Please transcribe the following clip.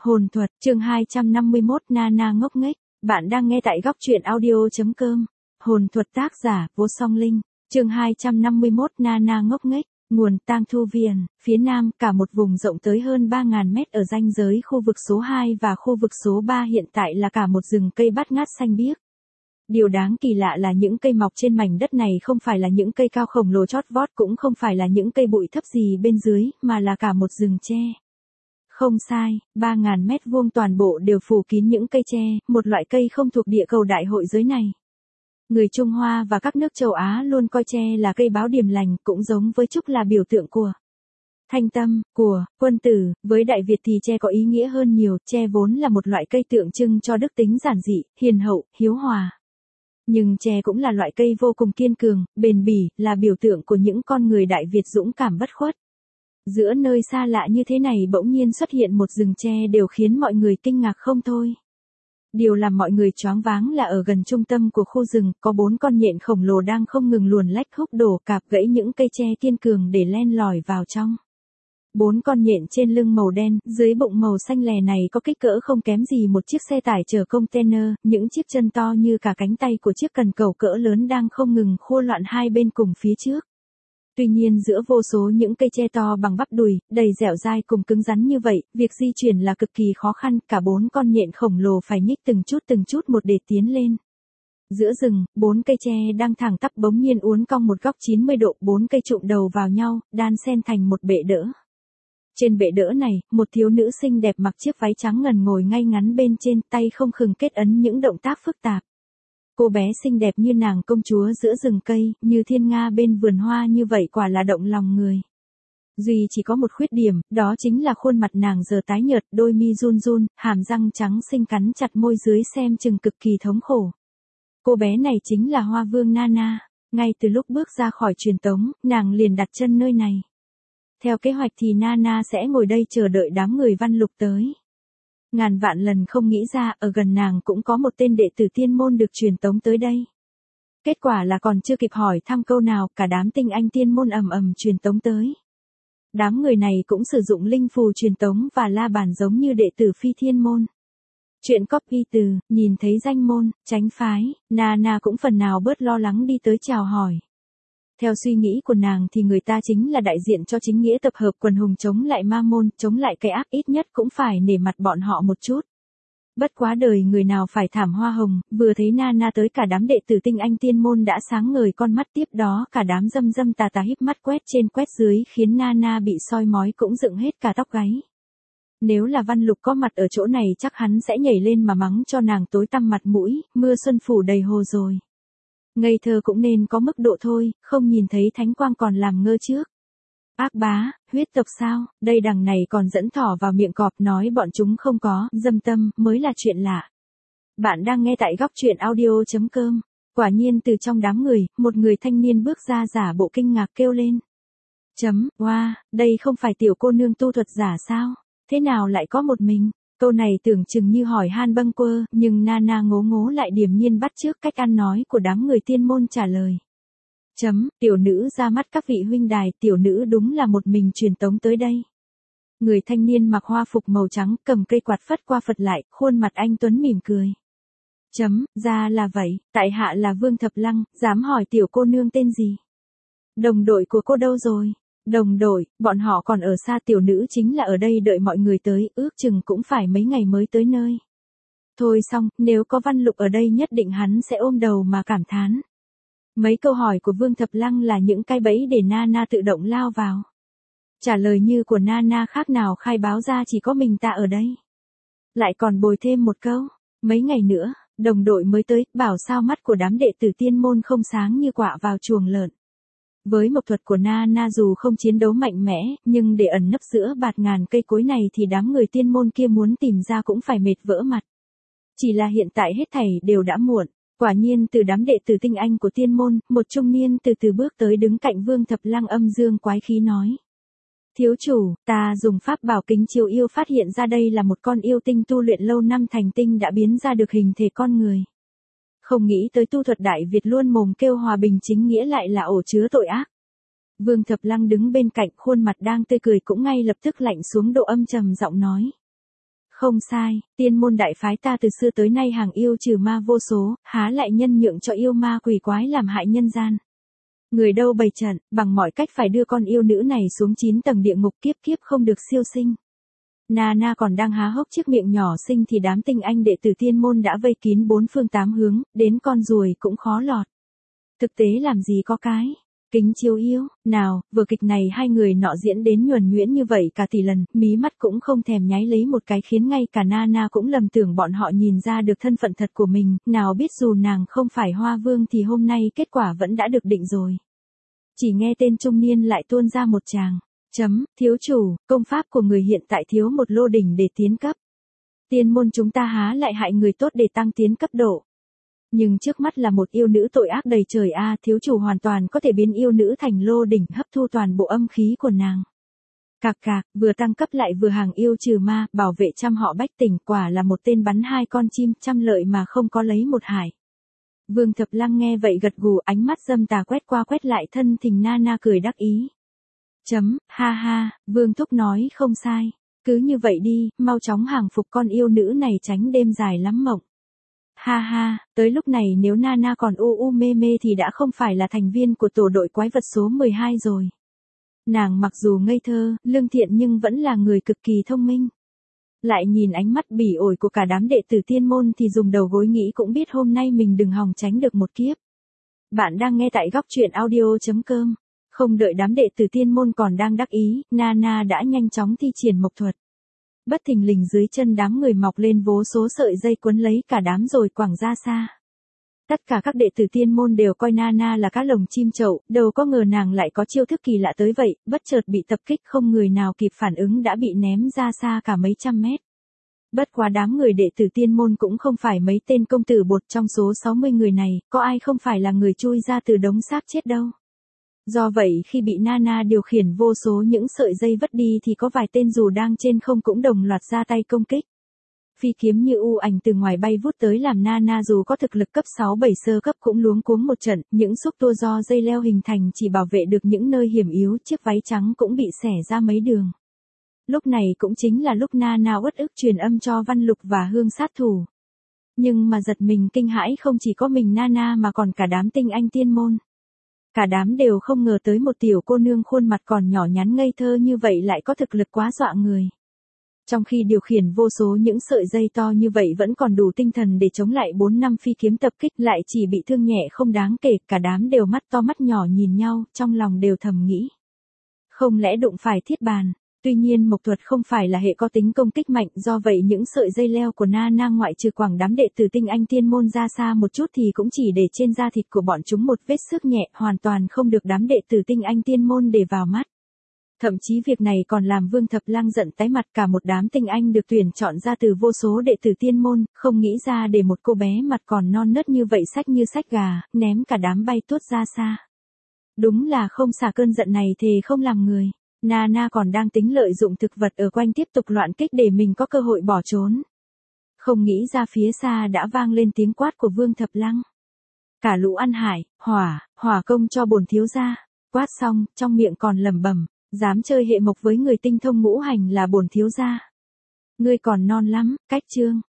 Hồn thuật, chương 251 Nana ngốc nghếch. Bạn đang nghe tại góc truyện audio.com. Hồn thuật tác giả, Vô Song Linh. Chương 251 Nana ngốc nghếch. Nguồn Tang Thu Viền, phía nam, cả một vùng rộng tới hơn 3.000 mét ở ranh giới khu vực số 2 và khu vực số 3 hiện tại là cả một rừng cây bát ngát xanh biếc. Điều đáng kỳ lạ là những cây mọc trên mảnh đất này không phải là những cây cao khổng lồ chót vót, cũng không phải là những cây bụi thấp gì bên dưới, mà là cả một rừng tre. Không sai, 3.000 mét vuông toàn bộ đều phủ kín những cây tre, một loại cây không thuộc địa cầu đại hội giới này. Người Trung Hoa và các nước châu Á luôn coi tre là cây báo điềm lành, cũng giống với trúc là biểu tượng của thanh tâm, của quân tử. Với Đại Việt thì tre có ý nghĩa hơn nhiều, tre vốn là một loại cây tượng trưng cho đức tính giản dị, hiền hậu, hiếu hòa. Nhưng tre cũng là loại cây vô cùng kiên cường, bền bỉ, là biểu tượng của những con người Đại Việt dũng cảm bất khuất. Giữa nơi xa lạ như thế này bỗng nhiên xuất hiện một rừng tre đều khiến mọi người kinh ngạc không thôi. Điều làm mọi người choáng váng là ở gần trung tâm của khu rừng, có 4 con nhện khổng lồ đang không ngừng luồn lách húc đổ cạp gãy những cây tre kiên cường để len lỏi vào trong. 4 con nhện trên lưng màu đen, dưới bụng màu xanh lè này có kích cỡ không kém gì một chiếc xe tải chở container, những chiếc chân to như cả cánh tay của chiếc cần cẩu cỡ lớn đang không ngừng khua loạn hai bên cùng phía trước. Tuy nhiên giữa vô số những cây tre to bằng bắp đùi, đầy dẻo dai cùng cứng rắn như vậy, việc di chuyển là cực kỳ khó khăn, cả 4 con nhện khổng lồ phải nhích từng chút một để tiến lên. Giữa rừng, 4 cây tre đang thẳng tắp bỗng nhiên uốn cong một góc 90 độ, 4 cây trụm đầu vào nhau, đan xen thành một bệ đỡ. Trên bệ đỡ này, một thiếu nữ xinh đẹp mặc chiếc váy trắng ngần ngồi ngay ngắn bên trên, tay không ngừng kết ấn những động tác phức tạp. Cô bé xinh đẹp như nàng công chúa giữa rừng cây, như thiên nga bên vườn hoa như vậy quả là động lòng người. Duy chỉ có một khuyết điểm, đó chính là khuôn mặt nàng giờ tái nhợt, đôi mi run run, hàm răng trắng xinh cắn chặt môi dưới xem chừng cực kỳ thống khổ. Cô bé này chính là Hoa Vương Nana. Ngay từ lúc bước ra khỏi truyền tống, nàng liền đặt chân nơi này. Theo kế hoạch thì Nana sẽ ngồi đây chờ đợi đám người Văn Lục tới. Ngàn vạn lần không nghĩ ra, ở gần nàng cũng có một tên đệ tử tiên môn được truyền tống tới đây. Kết quả là còn chưa kịp hỏi thăm câu nào, cả đám tinh anh tiên môn ầm ầm truyền tống tới. Đám người này cũng sử dụng linh phù truyền tống và la bàn giống như đệ tử phi thiên môn. Chuyện copy từ, nhìn thấy danh môn, tránh phái, Nana cũng phần nào bớt lo lắng đi tới chào hỏi. Theo suy nghĩ của nàng thì người ta chính là đại diện cho chính nghĩa tập hợp quần hùng chống lại ma môn, chống lại cái ác, ít nhất cũng phải nể mặt bọn họ một chút. Bất quá đời người nào phải thảm hoa hồng, vừa thấy Nana tới cả đám đệ tử tinh anh tiên môn đã sáng ngời con mắt, tiếp đó cả đám dâm tà tà híp mắt quét trên quét dưới khiến Nana bị soi mói cũng dựng hết cả tóc gáy. Nếu là Văn Lục có mặt ở chỗ này chắc hắn sẽ nhảy lên mà mắng cho nàng tối tăm mặt mũi, mưa xuân phủ đầy hồ rồi. Ngây thơ cũng nên có mức độ thôi, không nhìn thấy thánh quang còn làm ngơ trước. Ác bá, huyết tộc sao, đây đằng này còn dẫn thỏ vào miệng cọp, nói bọn chúng không có, dâm tâm, mới là chuyện lạ. Bạn đang nghe tại góc truyện audio.com. Quả nhiên từ trong đám người, một người thanh niên bước ra giả bộ kinh ngạc kêu lên. Wow, đây không phải tiểu cô nương tu thuật giả sao, thế nào lại có một mình? Câu này tưởng chừng như hỏi han bâng quơ, nhưng Nana ngố ngố lại điềm nhiên bắt chước cách ăn nói của đám người tiên môn trả lời. Tiểu nữ ra mắt các vị huynh đài, tiểu nữ đúng là một mình truyền tống tới đây. Người thanh niên mặc hoa phục màu trắng, cầm cây quạt phất qua phật lại, khuôn mặt anh tuấn mỉm cười. Ra là vậy, tại hạ là Vương Thập Lăng, dám hỏi tiểu cô nương tên gì? Đồng đội của cô đâu rồi? Đồng đội, bọn họ còn ở xa, tiểu nữ chính là ở đây đợi mọi người tới, ước chừng cũng phải mấy ngày mới tới nơi. Thôi xong, nếu có Văn Lục ở đây nhất định hắn sẽ ôm đầu mà cảm thán. Mấy câu hỏi của Vương Thập Lăng là những cái bẫy để Nana tự động lao vào. Trả lời như của Nana khác nào khai báo ra chỉ có mình ta ở đây. Lại còn bồi thêm một câu, mấy ngày nữa, đồng đội mới tới, bảo sao mắt của đám đệ tử tiên môn không sáng như quạ vào chuồng lợn. Với mộc thuật của Nana dù không chiến đấu mạnh mẽ, nhưng để ẩn nấp giữa bạt ngàn cây cối này thì đám người tiên môn kia muốn tìm ra cũng phải mệt vỡ mặt. Chỉ là hiện tại hết thảy đều đã muộn. Quả nhiên từ đám đệ tử tinh anh của tiên môn, một trung niên từ từ bước tới đứng cạnh Vương Thập Lăng, âm dương quái khí nói. Thiếu chủ, ta dùng pháp bảo kính chiếu yêu phát hiện ra đây là một con yêu tinh tu luyện lâu năm thành tinh đã biến ra được hình thể con người. Không nghĩ tới tu thuật Đại Việt luôn mồm kêu hòa bình chính nghĩa lại là ổ chứa tội ác. Vương Thập Lăng đứng bên cạnh, khuôn mặt đang tươi cười cũng ngay lập tức lạnh xuống độ âm trầm giọng nói. Không sai, tiên môn đại phái ta từ xưa tới nay hàng yêu trừ ma vô số, há lại nhân nhượng cho yêu ma quỷ quái làm hại nhân gian. Người đâu bày trận, bằng mọi cách phải đưa con yêu nữ này xuống 9 tầng địa ngục, kiếp kiếp không được siêu sinh. Nana còn đang há hốc chiếc miệng nhỏ xinh thì đám tinh anh đệ tử tiên môn đã vây kín 4 phương 8 hướng, đến con ruồi cũng khó lọt. Thực tế làm gì có cái kính chiếu yêu, nào, vừa kịch này hai người nọ diễn đến nhuần nhuyễn như vậy cả tỷ lần, mí mắt cũng không thèm nháy lấy một cái, khiến ngay cả Nana cũng lầm tưởng bọn họ nhìn ra được thân phận thật của mình, nào biết dù nàng không phải Hoa Vương thì hôm nay kết quả vẫn đã được định rồi. Chỉ nghe tên trung niên lại tuôn ra một tràng. Thiếu chủ, công pháp của người hiện tại thiếu một lô đỉnh để tiến cấp. Tiên môn chúng ta há lại hại người tốt để tăng tiến cấp độ. Nhưng trước mắt là một yêu nữ tội ác đầy trời a, thiếu chủ hoàn toàn có thể biến yêu nữ thành lô đỉnh, hấp thu toàn bộ âm khí của nàng. Cạc cạc, vừa tăng cấp lại vừa hàng yêu trừ ma, bảo vệ trăm họ bách tỉnh, quả là một tên bắn 2 con chim, trăm lợi mà không có lấy một hại. Vương Thập Lăng nghe vậy gật gù, ánh mắt dâm tà quét qua quét lại thân thình Nana cười đắc ý. Ha ha, Vương Thúc nói không sai. Cứ như vậy đi, mau chóng hàng phục con yêu nữ này tránh đêm dài lắm mộng. Ha ha, tới lúc này nếu Nana còn u mê mê thì đã không phải là thành viên của tổ đội quái vật số 12 rồi. Nàng mặc dù ngây thơ, lương thiện nhưng vẫn là người cực kỳ thông minh. Lại nhìn ánh mắt bỉ ổi của cả đám đệ tử tiên môn thì dùng đầu gối nghĩ cũng biết hôm nay mình đừng hòng tránh được một kiếp. Bạn đang nghe tại góc truyện audio.com. Không đợi đám đệ tử tiên môn còn đang đắc ý, Nana đã nhanh chóng thi triển mộc thuật. Bất thình lình dưới chân đám người mọc lên vô số sợi dây quấn lấy cả đám rồi quẳng ra xa. Tất cả các đệ tử tiên môn đều coi Nana là cá lồng chim chậu, đâu có ngờ nàng lại có chiêu thức kỳ lạ tới vậy, bất chợt bị tập kích không người nào kịp phản ứng đã bị ném ra xa cả mấy trăm mét. Bất quá đám người đệ tử tiên môn cũng không phải mấy tên công tử bột, trong số 60 người này, có ai không phải là người chui ra từ đống xác chết đâu. Do vậy khi bị Nana điều khiển vô số những sợi dây vất đi thì có vài tên dù đang trên không cũng đồng loạt ra tay công kích. Phi kiếm như u ảnh từ ngoài bay vút tới làm Nana dù có thực lực cấp 6-7 sơ cấp cũng luống cuống một trận, những xúc tua do dây leo hình thành chỉ bảo vệ được những nơi hiểm yếu, chiếc váy trắng cũng bị xẻ ra mấy đường. Lúc này cũng chính là lúc Nana uất ức truyền âm cho Văn Lục và Hương sát thủ. Nhưng mà giật mình kinh hãi không chỉ có mình Nana mà còn cả đám tinh anh tiên môn. Cả đám đều không ngờ tới một tiểu cô nương khuôn mặt còn nhỏ nhắn ngây thơ như vậy lại có thực lực quá dọa người. Trong khi điều khiển vô số những sợi dây to như vậy vẫn còn đủ tinh thần để chống lại 4 năm phi kiếm tập kích, lại chỉ bị thương nhẹ không đáng kể, cả đám đều mắt to mắt nhỏ nhìn nhau, trong lòng đều thầm nghĩ. Không lẽ đụng phải thiết bàn? Tuy nhiên mộc thuật không phải là hệ có tính công kích mạnh, do vậy những sợi dây leo của Nana ngoại trừ quẳng đám đệ tử tinh anh tiên môn ra xa một chút thì cũng chỉ để trên da thịt của bọn chúng một vết xước nhẹ, hoàn toàn không được đám đệ tử tinh anh tiên môn để vào mắt. Thậm chí việc này còn làm Vương Thập Lăng giận tái mặt, cả một đám tinh anh được tuyển chọn ra từ vô số đệ tử tiên môn, không nghĩ ra để một cô bé mặt còn non nớt như vậy xách như xách gà, ném cả đám bay tuốt ra xa. Đúng là không xả cơn giận này thề không làm người. Nana còn đang tính lợi dụng thực vật ở quanh tiếp tục loạn kích để mình có cơ hội bỏ trốn. Không nghĩ ra phía xa đã vang lên tiếng quát của Vương Thập Lăng. Cả lũ ăn hải, hỏa công cho bổn thiếu gia. Quát xong, trong miệng còn lẩm bẩm, dám chơi hệ mộc với người tinh thông ngũ hành là bổn thiếu gia. Ngươi còn non lắm, cách chương.